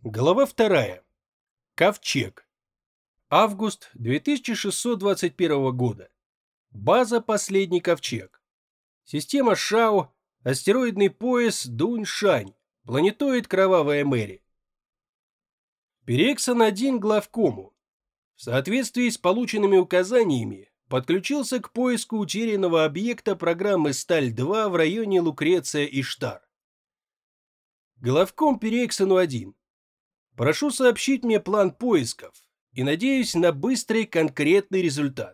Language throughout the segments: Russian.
Глава 2. Ковчег. Август 2621 года. База «Последний ковчег». Система Шао, астероидный пояс Дунь-Шань, планетоид Кровавая Мэри. Перексон-1 главкому. В соответствии с полученными указаниями подключился к поиску утерянного объекта программы «Сталь-2» в районе Лукреция-Иштар. Главком Перексону-1. Прошу сообщить мне план поисков и надеюсь на быстрый конкретный результат.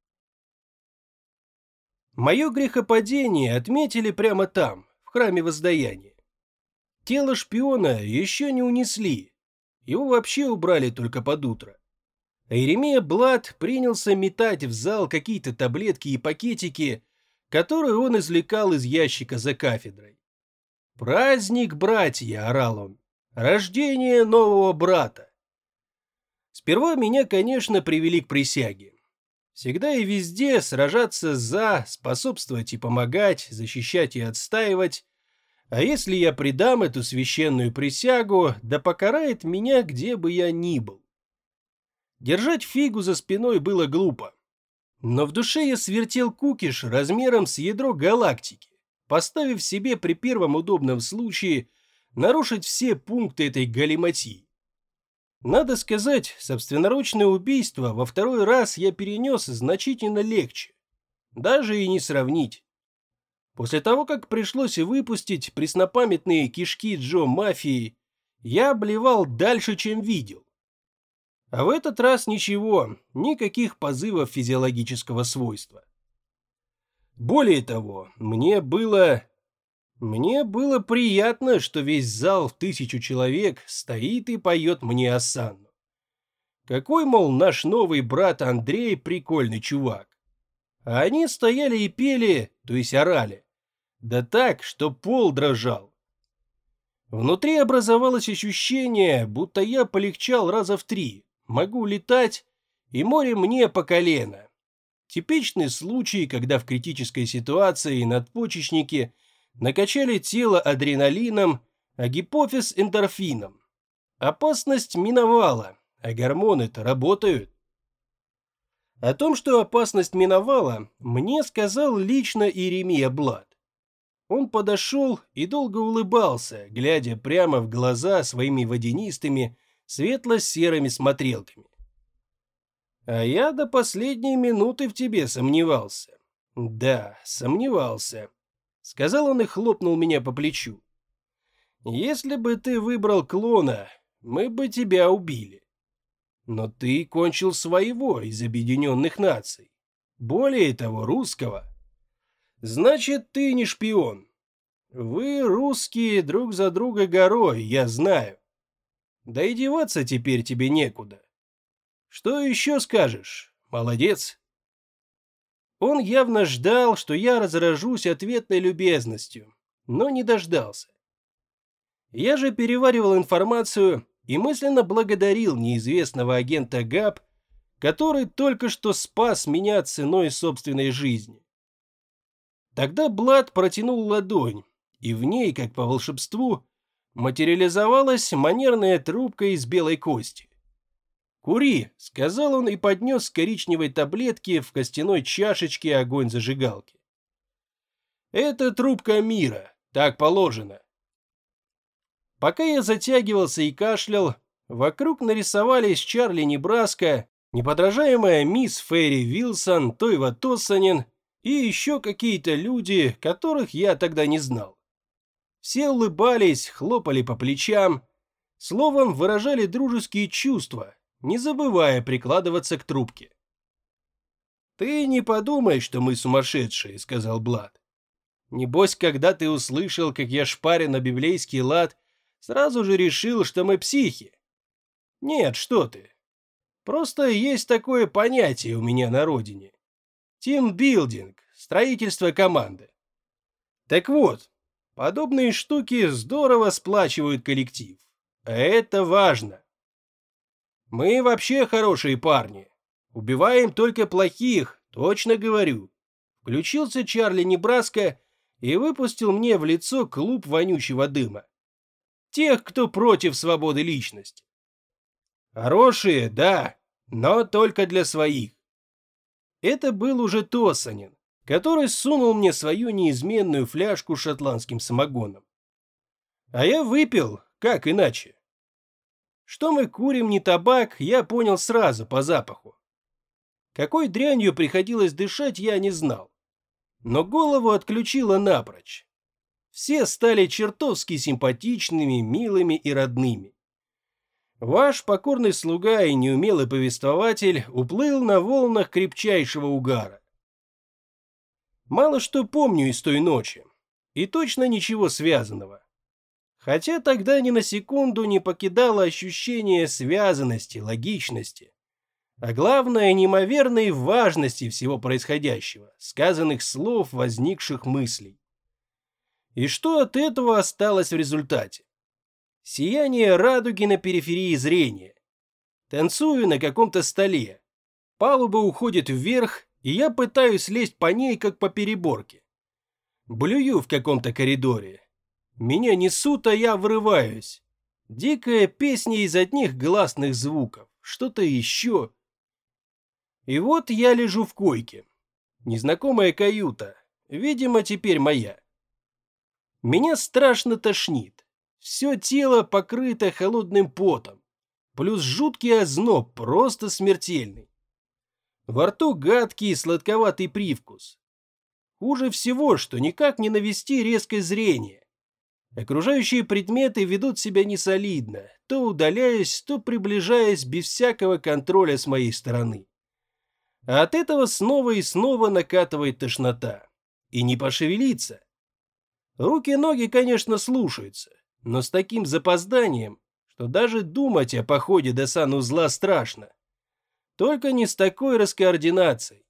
Мое грехопадение отметили прямо там, в храме Воздаяния. Тело шпиона еще не унесли, его вообще убрали только под утро. А Иеремия Блад принялся метать в зал какие-то таблетки и пакетики, которые он извлекал из ящика за кафедрой. «Праздник, братья!» – орал он. Рождение нового брата. Сперва меня, конечно, привели к присяге. Всегда и везде сражаться за, способствовать и помогать, защищать и отстаивать. А если я предам эту священную присягу, да покарает меня, где бы я ни был. Держать фигу за спиной было глупо. Но в душе я свертел кукиш размером с ядро галактики, поставив себе при первом удобном случае нарушить все пункты этой галиматьи. Надо сказать, собственноручное убийство во второй раз я перенес значительно легче. Даже и не сравнить. После того, как пришлось выпустить преснопамятные кишки Джо Мафии, я обливал дальше, чем видел. А в этот раз ничего, никаких позывов физиологического свойства. Более того, мне было приятно, что весь зал в 1000 человек стоит и поет мне осанну. Какой, мол, наш новый брат Андрей прикольный чувак. А они стояли и пели, то есть орали. Да так, что пол дрожал. Внутри образовалось ощущение, будто я полегчал раза в 3, могу летать, и море мне по колено. Типичный случай, когда в критической ситуации надпочечники накачали тело адреналином, а гипофиз эндорфином. Опасность миновала, а гормоны-то работают. О том, что опасность миновала, мне сказал лично Иеремия Блад. Он подошел и долго улыбался, глядя прямо в глаза своими водянистыми, светло-серыми смотрелками. А я до последней минуты в тебе сомневался. Да, сомневался. Сказал он и хлопнул меня по плечу. Если бы ты выбрал клона, мы бы тебя убили. Но ты кончил своего из Объединенных Наций. Более того, русского. Значит, ты не шпион. Вы, русские, друг за друга горой, я знаю. Да и деваться теперь тебе некуда. Что еще скажешь? Молодец. Он явно ждал, что я разражусь ответной любезностью, но не дождался. Я же переваривал информацию и мысленно благодарил неизвестного агента ГАП, который только что спас меня ценой собственной жизни. Тогда Блад протянул ладонь, и в ней, как по волшебству, материализовалась манерная трубка из белой кости. «Кури», — сказал он и поднес с коричневой таблетки в костяной чашечке огонь зажигалки. «Это трубка мира, так положено». Пока я затягивался и кашлял, вокруг нарисовались Чарли Небраска, неподражаемая мисс Ферри Вилсон, Тойва Тоссанин и еще какие-то люди, которых я тогда не знал. Все улыбались, хлопали по плечам, словом, выражали дружеские чувства, не забывая прикладываться к трубке. «Ты не подумай, что мы сумасшедшие», — сказал Блад. «Небось, когда ты услышал, как я шпарю на библейский лад, сразу же решил, что мы психи. Нет, что ты. Просто есть такое понятие у меня на родине. Тимбилдинг, строительство команды. Так вот, подобные штуки здорово сплачивают коллектив. А это важно. Мы вообще хорошие парни. Убиваем только плохих, точно говорю. Включился Чарли Небраска и выпустил мне в лицо клуб вонючего дыма. тех, кто против свободы личности. Хорошие, да, но только для своих. Это был уже Тосанин, который сунул мне свою неизменную фляжку с шотландским самогоном. А я выпил, как иначе? Что мы курим не табак, я понял сразу по запаху. Какой дрянью приходилось дышать, я не знал. Но голову отключило напрочь. Все стали чертовски симпатичными, милыми и родными. Ваш покорный слуга и неумелый повествователь уплыл на волнах крепчайшего угара. Мало что помню из той ночи, и точно ничего связанного. Хотя тогда ни на секунду не покидало ощущение связанности, логичности, а главное, неимоверной важности всего происходящего, сказанных слов, возникших мыслей. И что от этого осталось в результате? Сияние радуги на периферии зрения. Танцую на каком-то столе. Палуба уходит вверх, и я пытаюсь лезть по ней, как по переборке. Блюю в каком-то коридоре. Меня несут, а я врываюсь. Дикая песня из одних гласных звуков. Что-то еще. И вот я лежу в койке. Незнакомая каюта. Видимо, теперь моя. Меня страшно тошнит. Все тело покрыто холодным потом. Плюс жуткий озноб, просто смертельный. Во рту гадкий сладковатый привкус. Хуже всего, что никак не навести резкое зрение. Окружающие предметы ведут себя несолидно, то удаляясь, то приближаясь без всякого контроля с моей стороны. А от этого снова и снова накатывает тошнота. И не пошевелиться. Руки и ноги, конечно, слушаются, но с таким запозданием, что даже думать о походе до санузла страшно. Только не с такой раскоординацией.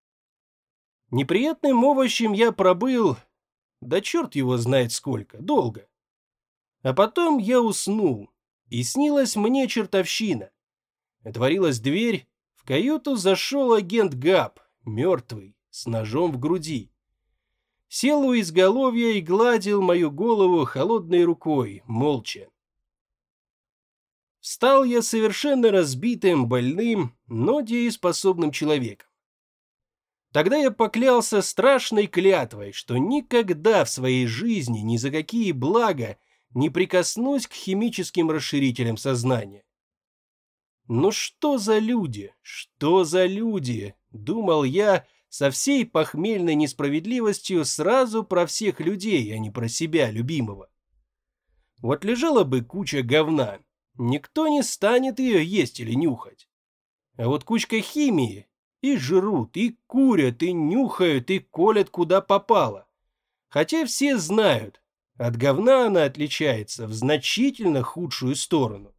Неприятным овощем я пробыл, да черт его знает сколько, долго. А потом я уснул, и снилась мне чертовщина. Отворилась дверь, в каюту зашел агент Габ, мертвый, с ножом в груди. Сел у изголовья и гладил мою голову холодной рукой, молча. Встал я совершенно разбитым, больным, но дееспособным человеком. Тогда я поклялся страшной клятвой, что никогда в своей жизни ни за какие блага не прикоснусь к химическим расширителям сознания. «Ну что за люди? Что за люди?» — думал я со всей похмельной несправедливостью сразу про всех людей, а не про себя, любимого. Вот лежала бы куча говна, никто не станет ее есть или нюхать. А вот кучка химии и жрут, и курят, и нюхают, и колят куда попало. Хотя все знают, от говна она отличается в значительно худшую сторону.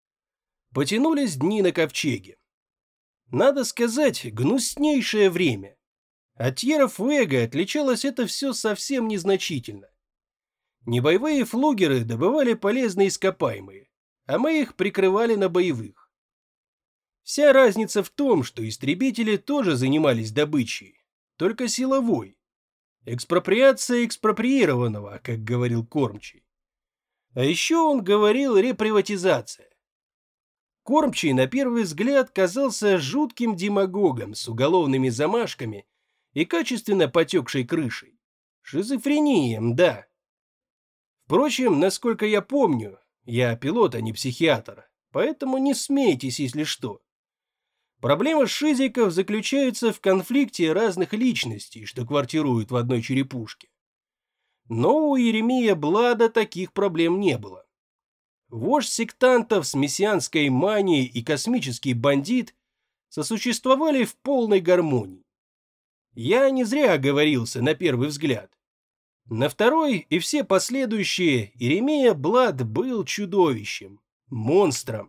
Потянулись дни на ковчеге. Надо сказать, гнуснейшее время. От Тьерра-Фуэго отличалось это все совсем незначительно. Небоевые флугеры добывали полезные ископаемые, а мы их прикрывали на боевых. Вся разница в том, что истребители тоже занимались добычей, только силовой. Экспроприация экспроприированного, как говорил Кормчий. А еще он говорил реприватизация. Кормчий на первый взгляд казался жутким демагогом с уголовными замашками и качественно потекшей крышей. Шизофрением, да. Впрочем, насколько я помню, я пилот, а не психиатр, поэтому не смейтесь, если что. Проблема шизиков заключается в конфликте разных личностей, что квартируют в одной черепушке. Но у Иеремия Блада таких проблем не было. Вождь сектантов с мессианской манией и космический бандит сосуществовали в полной гармонии. Я не зря оговорился на первый взгляд. На второй и все последующие Иеремия Блад был чудовищем, монстром.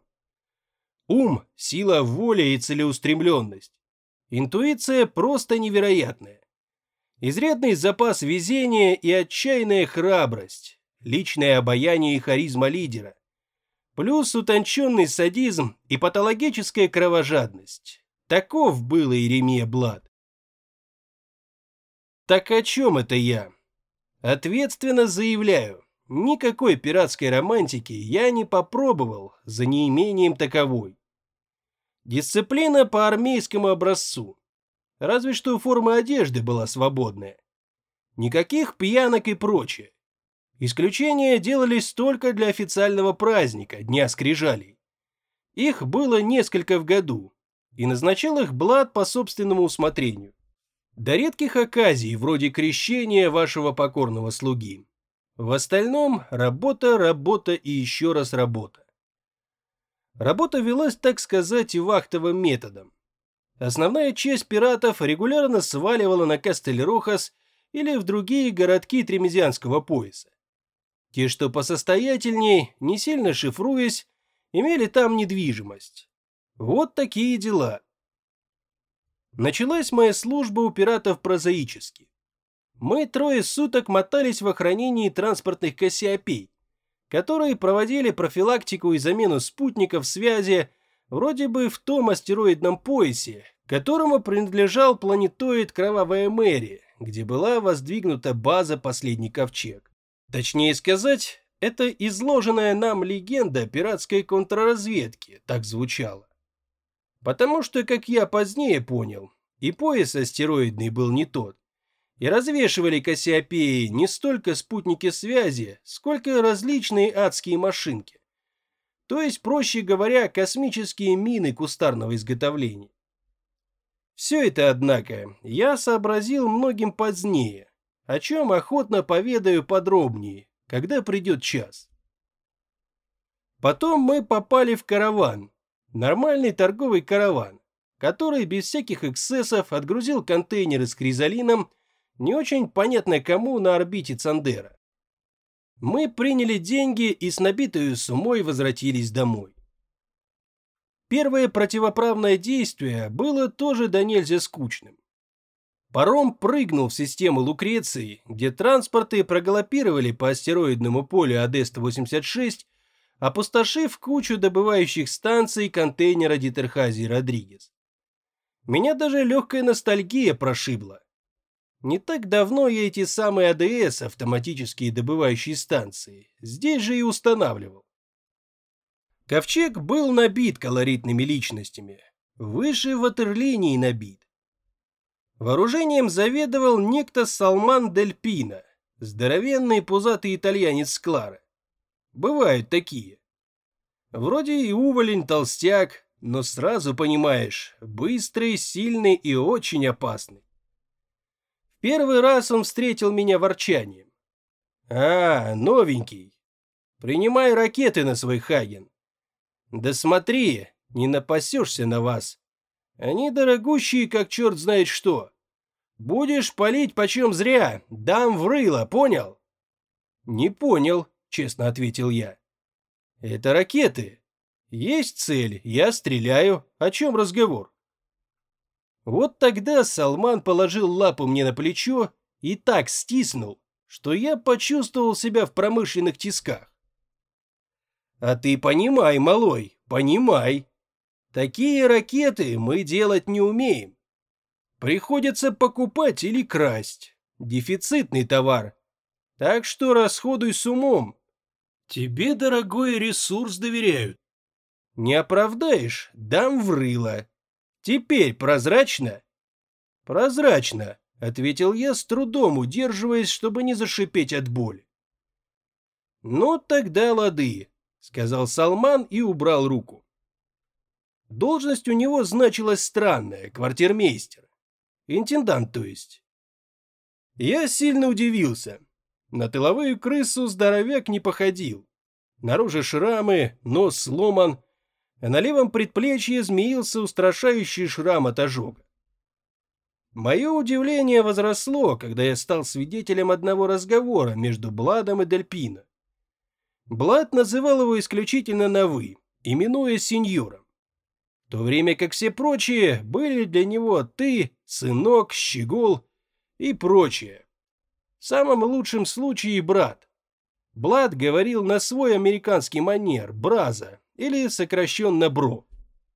Ум, сила воли и целеустремленность. Интуиция просто невероятная. Изрядный запас везения и отчаянная храбрость, личное обаяние и харизма лидера. Плюс утонченный садизм и патологическая кровожадность. Таков был Иеремия Блад. Так о чем это я? Ответственно заявляю, никакой пиратской романтики я не попробовал за неимением таковой. Дисциплина по армейскому образцу. Разве что форма одежды была свободная. Никаких пьянок и прочее. Исключения делались только для официального праздника, Дня Скрижалей. Их было несколько в году, и назначал их Блад по собственному усмотрению. До редких оказий, вроде крещения вашего покорного слуги. В остальном работа, работа и еще раз работа. Работа велась, так сказать, вахтовым методом. Основная часть пиратов регулярно сваливала на Кастель-Рохас или в другие городки Тремезианского пояса. Те, что посостоятельней, не сильно шифруясь, имели там недвижимость. Вот такие дела. Началась моя служба у пиратов прозаически. Мы 3 суток мотались в охранении транспортных Кассиопей, которые проводили профилактику и замену спутников связи вроде бы в том астероидном поясе, которому принадлежал планетоид Кровавая Мэри, где была воздвигнута база «Последний ковчег». Точнее сказать, это изложенная нам легенда пиратской контрразведки так звучала. Потому что, как я позднее понял, и пояс астероидный был не тот, и развешивали Кассиопеи не столько спутники связи, сколько различные адские машинки. То есть, проще говоря, космические мины кустарного изготовления. Все это, однако, я сообразил многим позднее, о чем охотно поведаю подробнее, когда придет час. Потом мы попали в караван, нормальный торговый караван, который без всяких эксцессов отгрузил контейнеры с кризалином, не очень понятно кому, на орбите Цандера. Мы приняли деньги и с набитой суммой возвратились домой. Первое противоправное действие было тоже до нельзя скучным. Паром прыгнул в систему Лукреции, где транспорты прогалопировали по астероидному полю АД-186, опустошив кучу добывающих станций контейнера Дитерхази Родригес. Меня даже легкая ностальгия прошибла. Не так давно я эти самые АДС, автоматические добывающие станции, здесь же и устанавливал. Ковчег был набит колоритными личностями, выше ватерлинии набит. Вооружением заведовал некто Салман Дель Пино, здоровенный пузатый итальянец с Клары. Бывают такие. Вроде и уволень толстяк, но сразу понимаешь, быстрый, сильный и очень опасный. В первый раз он встретил меня ворчанием. Новенький. Принимай ракеты на свой Хаген. Да смотри, не напасешься на вас. Они дорогущие, как черт знает что. Будешь палить почем зря, дам в рыло, понял? Не понял, честно ответил я. Это ракеты. Есть цель, я стреляю. О чем разговор? Вот тогда Салман положил лапу мне на плечо и так стиснул, что я почувствовал себя в промышленных тисках. А ты понимай, малой, понимай. Такие ракеты мы делать не умеем. Приходится покупать или красть. Дефицитный товар. Так что расходуй с умом. Тебе, дорогой, ресурс доверяют. Не оправдаешь, дам в рыло. Теперь прозрачно? Прозрачно, ответил я, с трудом удерживаясь, чтобы не зашипеть от боли. Ну тогда лады, сказал Салман и убрал руку. Должность у него значилась странная, квартирмейстер. Интендант, то есть. Я сильно удивился. На тыловую крысу здоровяк не походил. Наружу шрамы, нос сломан, а на левом предплечье змеился устрашающий шрам от ожога. Мое удивление возросло, когда я стал свидетелем одного разговора между Бладом и Дель Пино. Блад называл его исключительно на «вы», именуя сеньором, в то время как все прочие были для него «ты», «сынок», «щегол» и прочее. В самом лучшем случае брат. Блад говорил на свой американский манер «браза» или сокращенно «бро».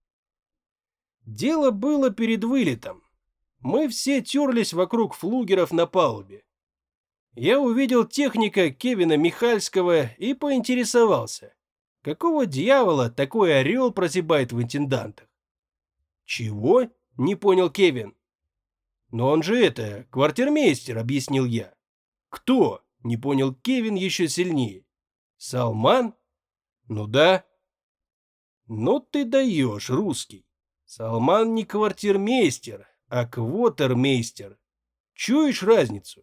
Дело было перед вылетом. Мы все терлись вокруг флугеров на палубе. я увидел техника Кевина Михальского и поинтересовался, какого дьявола такой орел прозябает в интендантах. «Чего?» — не понял Кевин. «Но он же квартирмейстер», — объяснил я. «Кто?» — не понял Кевин еще сильнее. «Салман?» «Ну да». «Ну ты даешь, русский. Салман не квартирмейстер, а квотермейстер. Чуешь разницу?»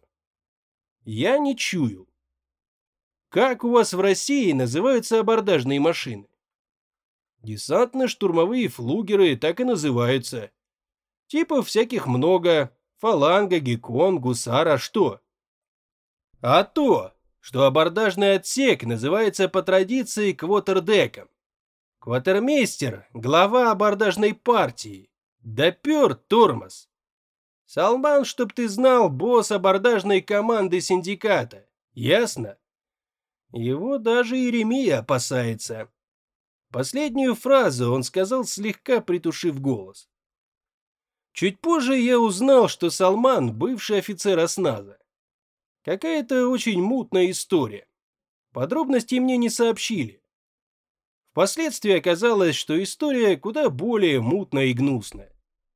Я не чуял. «Как у вас в России называются абордажные машины?» «Десантно-штурмовые флугеры так и называются. Типов всяких много. Фаланга, Геккон, Гусар, а что?» «А то, что абордажный отсек называется по традиции квотердеком. Квотермейстер — глава абордажной партии. Допер тормоз. Салман, чтоб ты знал, босс абордажной команды синдиката. Ясно? Его даже Иеремия опасается». Последнюю фразу он сказал, слегка притушив голос. Чуть позже я узнал, что Салман — бывший офицер осназа. Какая-то очень мутная история. Подробностей мне не сообщили. Впоследствии оказалось, что история куда более мутная и гнусная.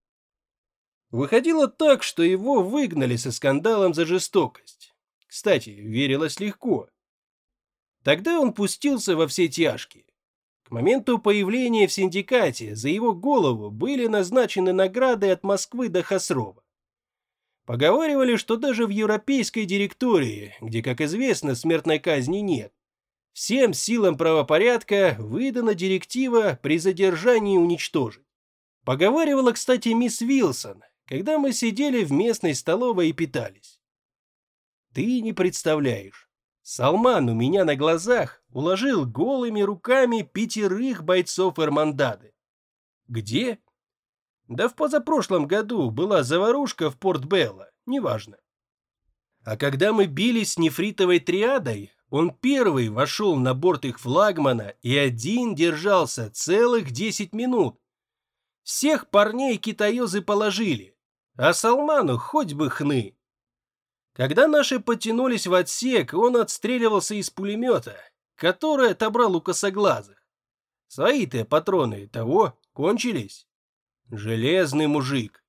Выходило так, что его выгнали со скандалом за жестокость. Кстати, верилось легко. Тогда он пустился во все тяжкие. К моменту появления в синдикате за его голову были назначены награды от Москвы до Хосрова. Поговаривали, что даже в европейской директории, где, как известно, смертной казни нет, всем силам правопорядка выдана директива при задержании уничтожить. Поговаривала, кстати, мисс Вилсон, когда мы сидели в местной столовой и питались. Ты не представляешь. Салман у меня на глазах уложил голыми руками 5 бойцов Эрмандады. Где? Да в позапрошлом году была заварушка в Порт-Белло, неважно. А когда мы бились с нефритовой триадой, он первый вошел на борт их флагмана и один держался целых 10 минут. Всех парней китаёзы положили, а Салману хоть бы хны. Когда наши потянулись в отсек, он отстреливался из пулемета, который отобрал у косоглазых. Свои-то патроны того кончились. Железный мужик.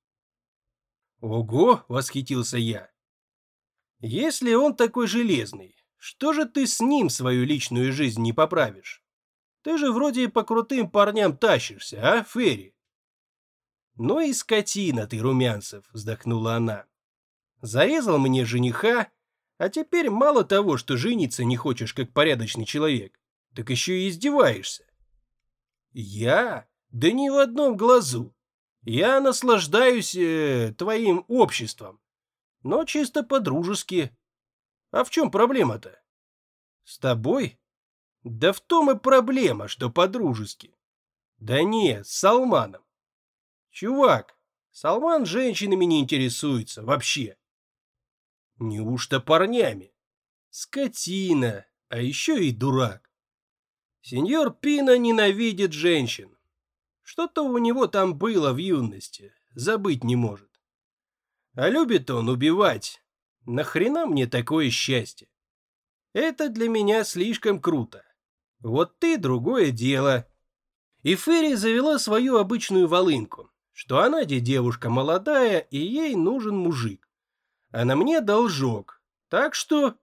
Ого, восхитился я. Если он такой железный, что же ты с ним свою личную жизнь не поправишь? Ты же вроде по крутым парням тащишься, а, Ферри? Ну и скотина ты, Румянцев, вздохнула она. Зарезал мне жениха, а теперь мало того, что жениться не хочешь как порядочный человек, так еще и издеваешься. Я? Да ни в одном глазу. Я наслаждаюсь твоим обществом, но чисто по-дружески. А в чем проблема-то? С тобой? Да в том и проблема, что по-дружески. Да не, с Салманом. Чувак, Салман женщинами не интересуется вообще. Неужто парнями? Скотина, а еще и дурак. Сеньор Пино ненавидит женщин. Что-то у него там было в юности, забыть не может. А любит он убивать. Нахрена мне такое счастье? Это для меня слишком круто. Вот ты другое дело. И Ферри завела свою обычную волынку, что она девушка молодая и ей нужен мужик. А на мне должок. Так что...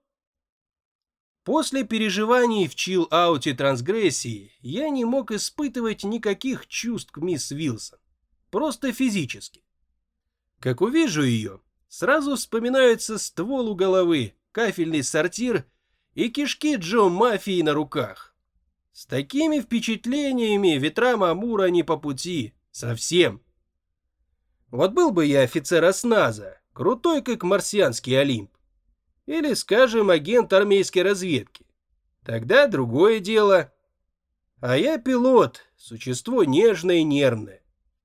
После переживаний в чилл-ауте трансгрессии я не мог испытывать никаких чувств к мисс Вилсон. Просто физически. Как увижу ее, сразу вспоминается ствол у головы, кафельный сортир и кишки Джо Мафии на руках. С такими впечатлениями ветрам Амура не по пути. Совсем. Вот был бы я офицер осназа, крутой как марсианский Олимп. Или, скажем, агент армейской разведки. Тогда другое дело. А я пилот, существо нежное и нервное.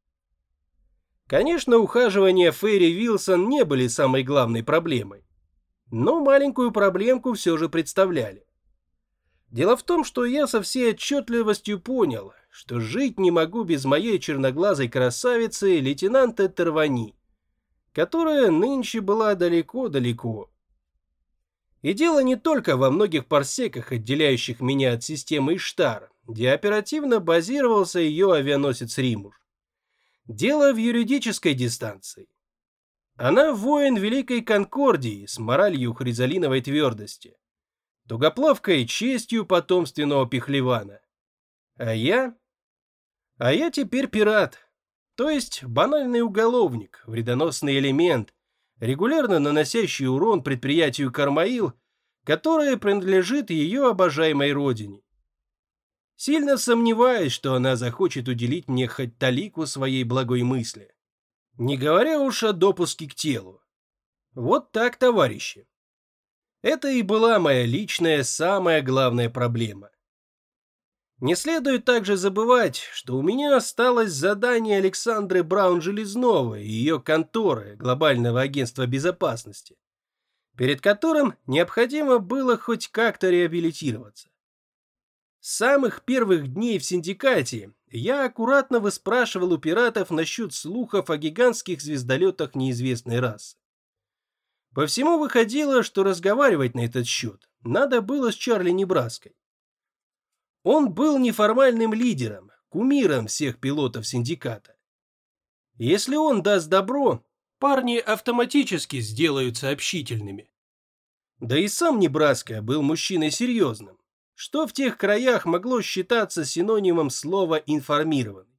Конечно, ухаживания Ферри Вилсон не были самой главной проблемой. Но маленькую проблемку все же представляли. Дело в том, что я со всей отчетливостью понял, что жить не могу без моей черноглазой красавицы лейтенанта Тервани, которая нынче была далеко-далеко. И дело не только во многих парсеках, отделяющих меня от системы Иштар, где оперативно базировался ее авианосец Римур. Дело в юридической дистанции. Она воин Великой Конкордии с моралью хризалиновой твердости, тугоплавкой честью потомственного пихлевана. А я теперь пират, то есть банальный уголовник, вредоносный элемент, регулярно наносящий урон предприятию Кармаил, которое принадлежит ее обожаемой родине. Сильно сомневаюсь, что она захочет уделить мне хоть талику своей благой мысли. Не говоря уж о допуске к телу. Вот так, товарищи. Это и была моя личная самая главная проблема. Не следует также забывать, что у меня осталось задание Александры Браун-Железновой и ее конторы Глобального агентства безопасности, перед которым необходимо было хоть как-то реабилитироваться. С самых первых дней в синдикате я аккуратно выспрашивал у пиратов насчет слухов о гигантских звездолетах неизвестной расы. По всему выходило, что разговаривать на этот счет надо было с Чарли Небраской. Он был неформальным лидером, кумиром всех пилотов синдиката. Если он даст добро, парни автоматически сделаются общительными. Да и сам Небраска был мужчиной серьезным, что в тех краях могло считаться синонимом слова «информированный».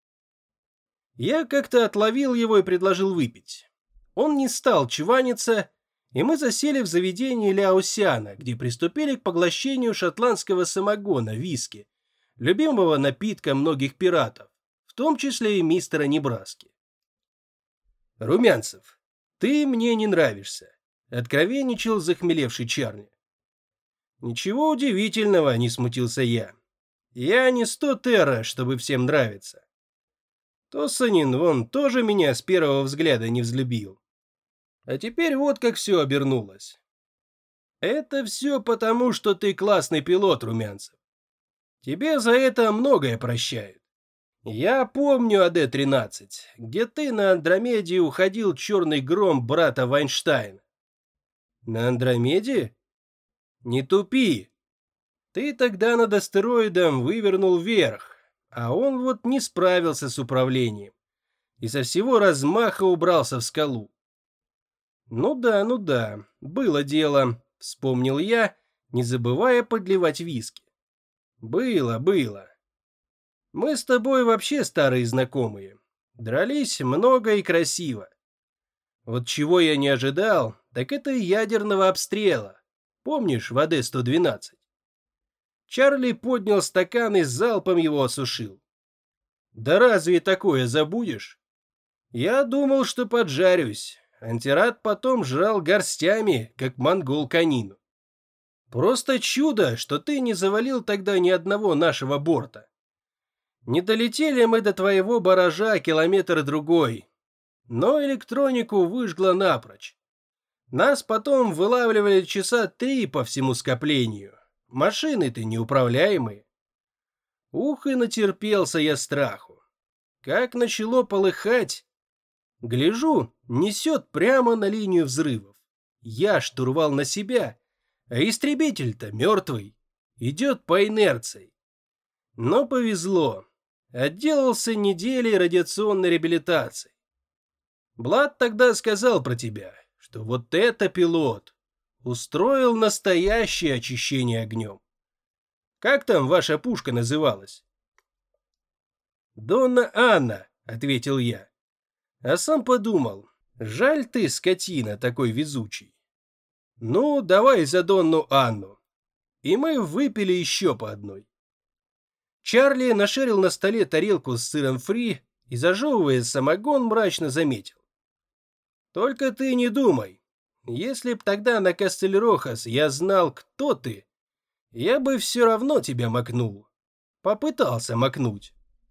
Я как-то отловил его и предложил выпить. Он не стал чваниться, и мы засели в заведении Ляосяна, где приступили к поглощению шотландского самогона, виски, любимого напитка многих пиратов, в том числе и мистера Небраски. «Румянцев, ты мне не нравишься», — откровенничал захмелевший Чарли. «Ничего удивительного», — не смутился я. «Я не 100 терра, чтобы всем нравиться. Тоссанин вон тоже меня с первого взгляда не взлюбил. А теперь вот как все обернулось. Это все потому, что ты классный пилот, Румянцев. Тебе за это многое прощают. Я помню АД-13, где ты на Андромеде уходил черный гром брата Вайнштейна. На Андромеде? Не тупи. Ты тогда над астероидом вывернул вверх, а он вот не справился с управлением и со всего размаха убрался в скалу. Ну да, было дело, вспомнил я, не забывая подливать виски. Было. Мы с тобой вообще старые знакомые. Дрались много и красиво. Вот чего я не ожидал, так это ядерного обстрела. Помнишь в АД-112? Чарли поднял стакан и залпом его осушил. Да разве такое забудешь? Я думал, что поджарюсь. Антирад потом жрал горстями, как монгол конину. Просто чудо, что ты не завалил тогда ни одного нашего борта. Не долетели мы до твоего баража километр-другой, но электронику выжгло напрочь. Нас потом вылавливали часа 3 по всему скоплению. Машины-то неуправляемые. Ух, и натерпелся я страху. Как начало полыхать... Гляжу, несет прямо на линию взрывов. Я штурвал на себя, а истребитель-то мертвый. Идет по инерции. Но повезло. Отделался неделей радиационной реабилитации. Блад тогда сказал про тебя, что вот это пилот. Устроил настоящее очищение огнем. Как там ваша пушка называлась? «Донна Анна», — ответил я. А сам подумал, жаль ты, скотина, такой везучий. Ну, давай за Донну Анну. И мы выпили еще по одной. Чарли нашарил на столе тарелку с сыром фри и, зажевывая самогон, мрачно заметил. Только ты не думай. Если б тогда на Кастельрохас я знал, кто ты, я бы все равно тебя макнул. Попытался макнуть.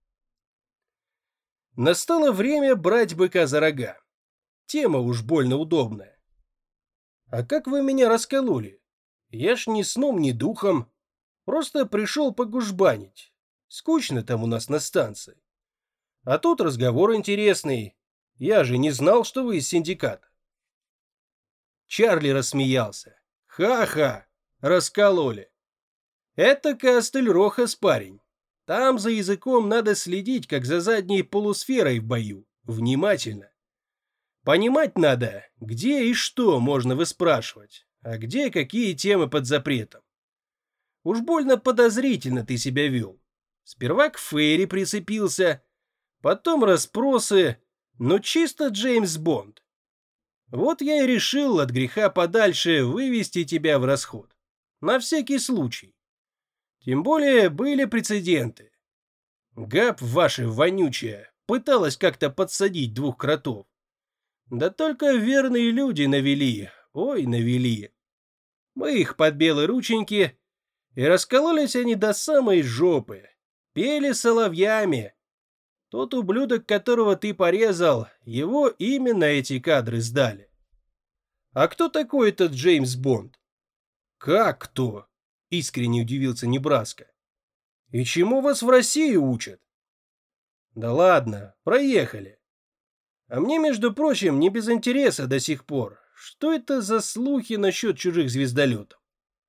Настало время брать быка за рога. Тема уж больно удобная. А как вы меня раскололи? Я ж ни сном, ни духом. Просто пришел погужбанить. Скучно там у нас на станции. А тут разговор интересный. Я же не знал, что вы из синдиката. Чарли рассмеялся. Ха-ха, раскололи. Это Кастель-Рохас, парень. Там за языком надо следить, как за задней полусферой в бою. Внимательно. Понимать надо, где и что можно выспрашивать, а где какие темы под запретом. Уж больно подозрительно ты себя вел. Сперва к Фейри прицепился, потом расспросы, но чисто Джеймс Бонд. Вот я и решил от греха подальше вывести тебя в расход. На всякий случай. Тем более были прецеденты. Габ ваша вонючая пыталась как-то подсадить 2 кротов. Да только верные люди навели, ой, навели. Мы их под белые рученьки, и раскололись они до самой жопы. Пели соловьями. Тот ублюдок, которого ты порезал, его именно эти кадры сдали. А кто такой этот Джеймс Бонд? Как кто? Искренне удивился Небраска. И чему вас в России учат? Да ладно, проехали. А мне, между прочим, не без интереса до сих пор. Что это за слухи насчет чужих звездолетов?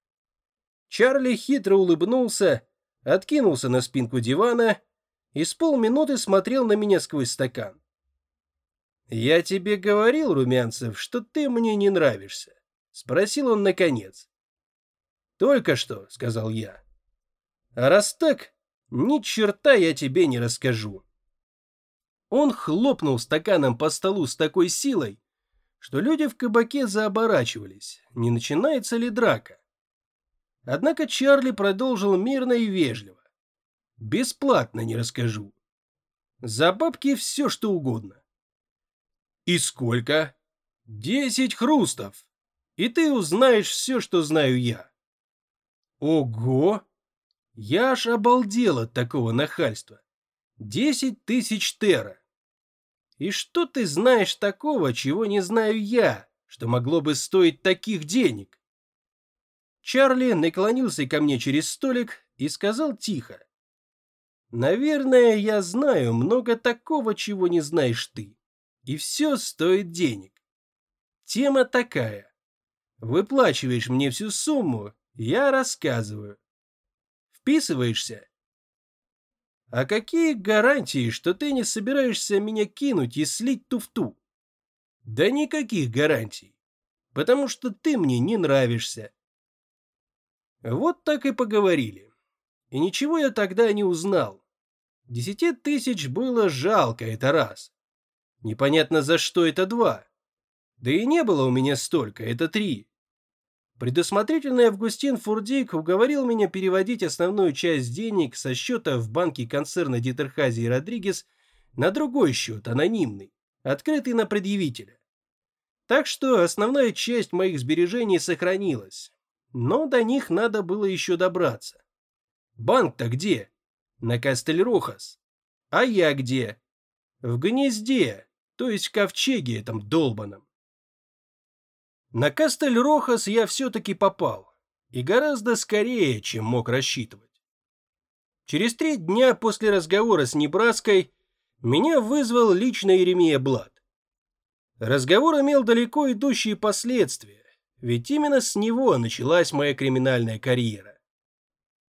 Чарли хитро улыбнулся, откинулся на спинку дивана и с полминуты смотрел на меня сквозь стакан. «Я тебе говорил, Румянцев, что ты мне не нравишься?» — спросил он наконец. «Только что», — сказал я. «А раз так, ни черта я тебе не расскажу». Он хлопнул стаканом по столу с такой силой, что люди в кабаке заоборачивались, не начинается ли драка. Однако Чарли продолжил мирно и вежливо. «Бесплатно не расскажу. За бабки все, что угодно». «И сколько?» 10 хрустов. И ты узнаешь все, что знаю я». «Ого! Я аж обалдел от такого нахальства. 10 тысяч тера. И что ты знаешь такого, чего не знаю я, что могло бы стоить таких денег?» Чарли наклонился ко мне через столик и сказал тихо. «Наверное, я знаю много такого, чего не знаешь ты. И все стоит денег. Тема такая. Выплачиваешь мне всю сумму, я рассказываю. Вписываешься? А какие гарантии, что ты не собираешься меня кинуть и слить туфту? Да никаких гарантий, потому что ты мне не нравишься». Вот так и поговорили. И ничего я тогда не узнал. 10 тысяч было жалко, это раз. Непонятно, за что это 2. Да и не было у меня столько, это 3. Предусмотрительный Августин Фурдик уговорил меня переводить основную часть денег со счета в банке концерна Дитерхази и Родригес на другой счет, анонимный, открытый на предъявителя. Так что основная часть моих сбережений сохранилась, но до них надо было еще добраться. Банк-то где? На Кастель-Рохас. А я где? В гнезде, то есть в ковчеге этом долбаном. На Кастель-Рохас я все-таки попал, и гораздо скорее, чем мог рассчитывать. Через 3 дня после разговора с Небраской меня вызвал лично Иеремия Блад. Разговор имел далеко идущие последствия, ведь именно с него началась моя криминальная карьера.